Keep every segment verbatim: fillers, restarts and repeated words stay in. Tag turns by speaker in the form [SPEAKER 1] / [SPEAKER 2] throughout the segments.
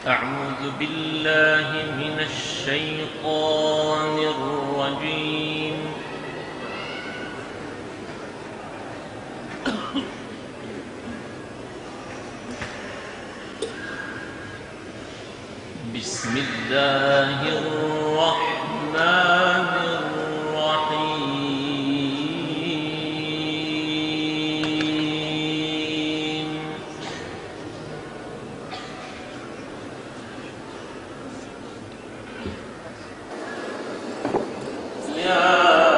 [SPEAKER 1] أعوذ بالله من الشيطان الرجيم. بسم الله الرحمن الرحيم. يا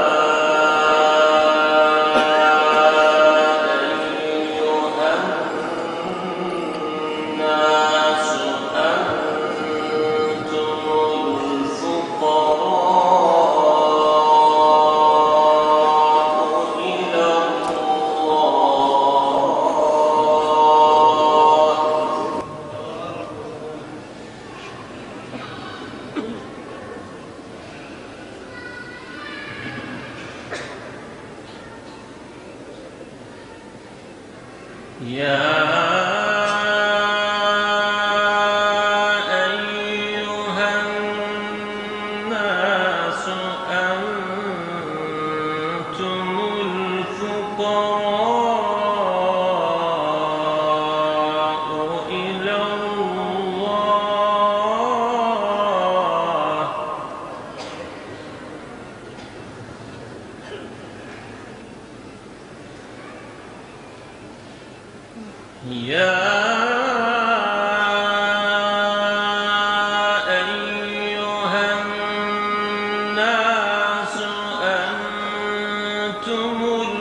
[SPEAKER 1] يا أيها الناس أنتم الفقراء إلى الله. يا أيها الناس أنتم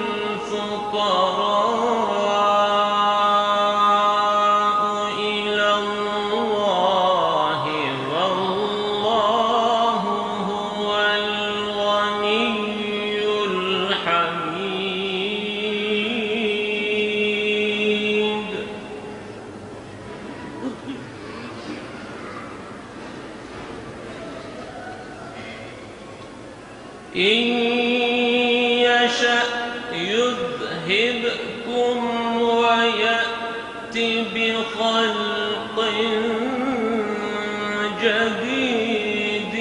[SPEAKER 1] الفقراء إلى الله والله هو الغني الحميد. إن يشأ يذهبكم ويأت بخلق جديد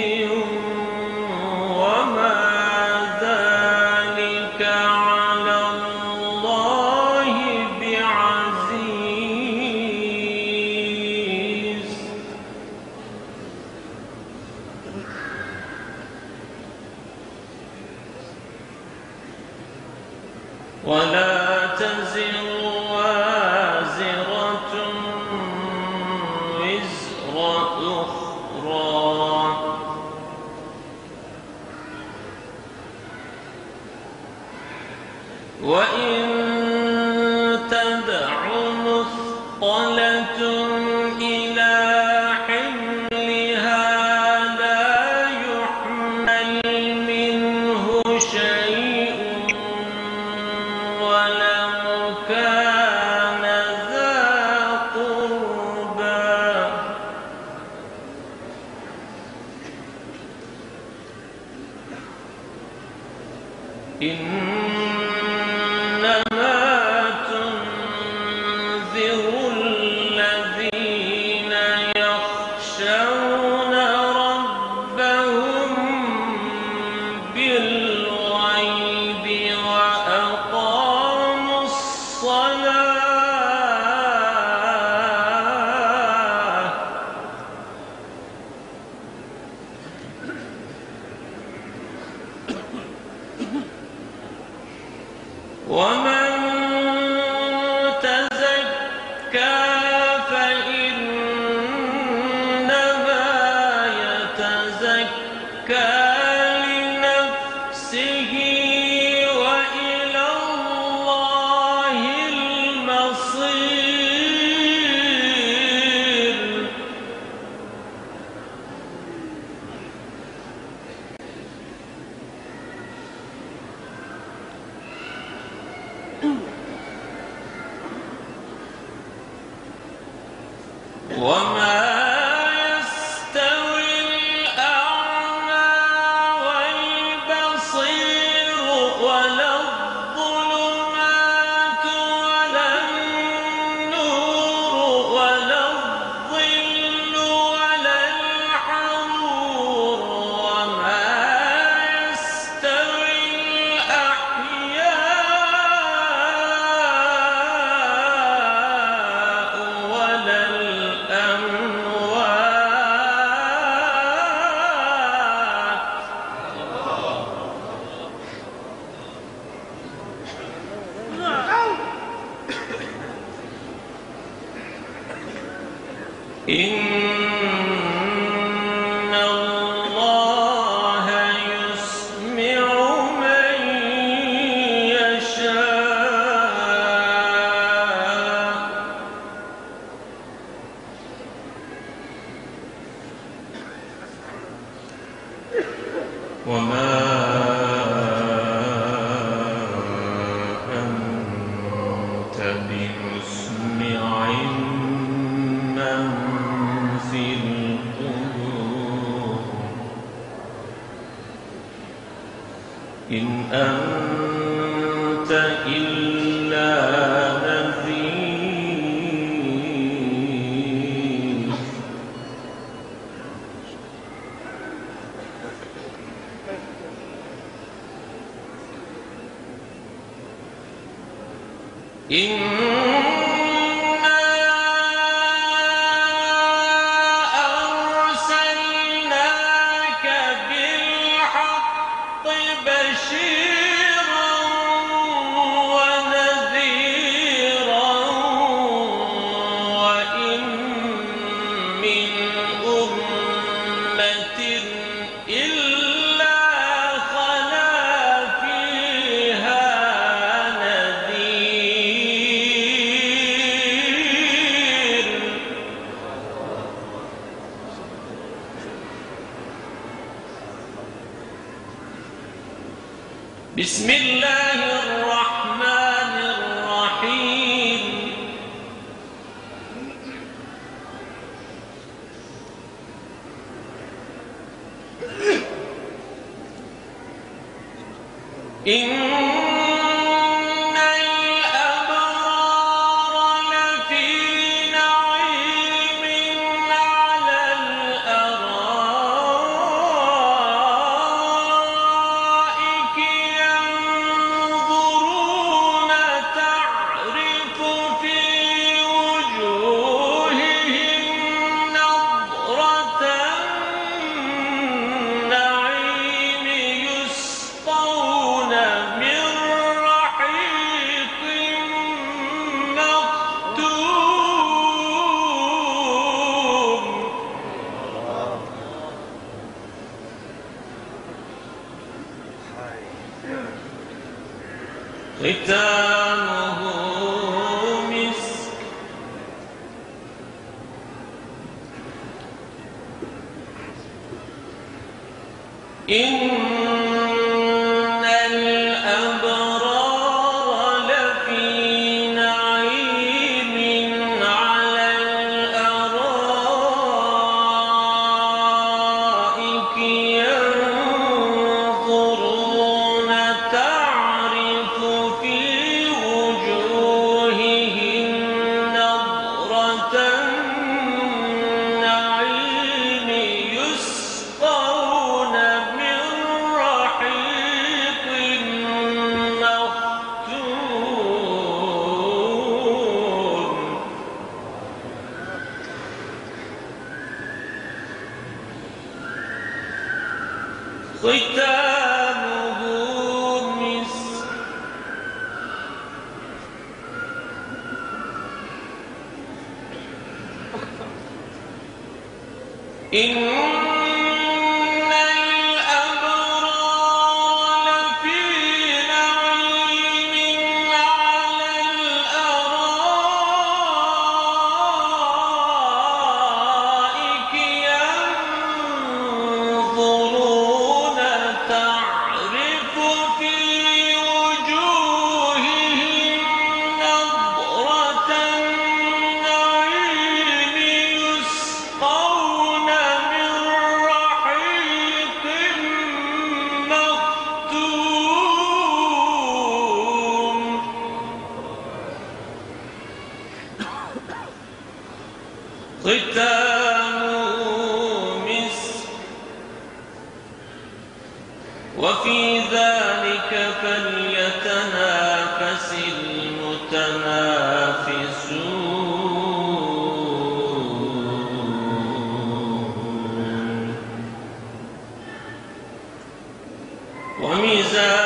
[SPEAKER 1] وما ذلك على الله بعزيز. ولا تزر وازرة وزر أخرى وإن تدع مثقلة إلى حملها لا يحمل منه شيء ولو كان ذا قربى. إنما تنذر الذين يخشون ربهم بالغيب وأقاموا الصلاة. ومن تزكى فإنما يتزكى لنفسه وإلى الله المصير. وما يستوي الأعمى والبصير ولا الظلمات ولا النور ولا الظل إن الله يسمع من يشاء وما أنت بمسمع من في القبور إن أنت إلا نذير إنا أرسلناك بالحق بشيرا ونذيرا وإن من أمة إلا خلا فيها نذير بسم الله الرحمن الرحيم إن الأبرار لفي نعيم على الأرائك ينظرون تعرف في وجوههم نضرة النعيم يسقون من رحيق مختوم ختامه مسك إن الأبرار لفي نعيم على الأرائك ينظرون تعرف في وجوههم نضرة النعيم يسقون من رحيق مختوم ختامه مسك إن الأبرار لفي نعيم على الأرائك ينظرون تعرف في وجوههم نضرة النعيم يسقون من رحيق مختوم ختامه مسك وفي ذلك فليتنافس المتنافسون ومزاجه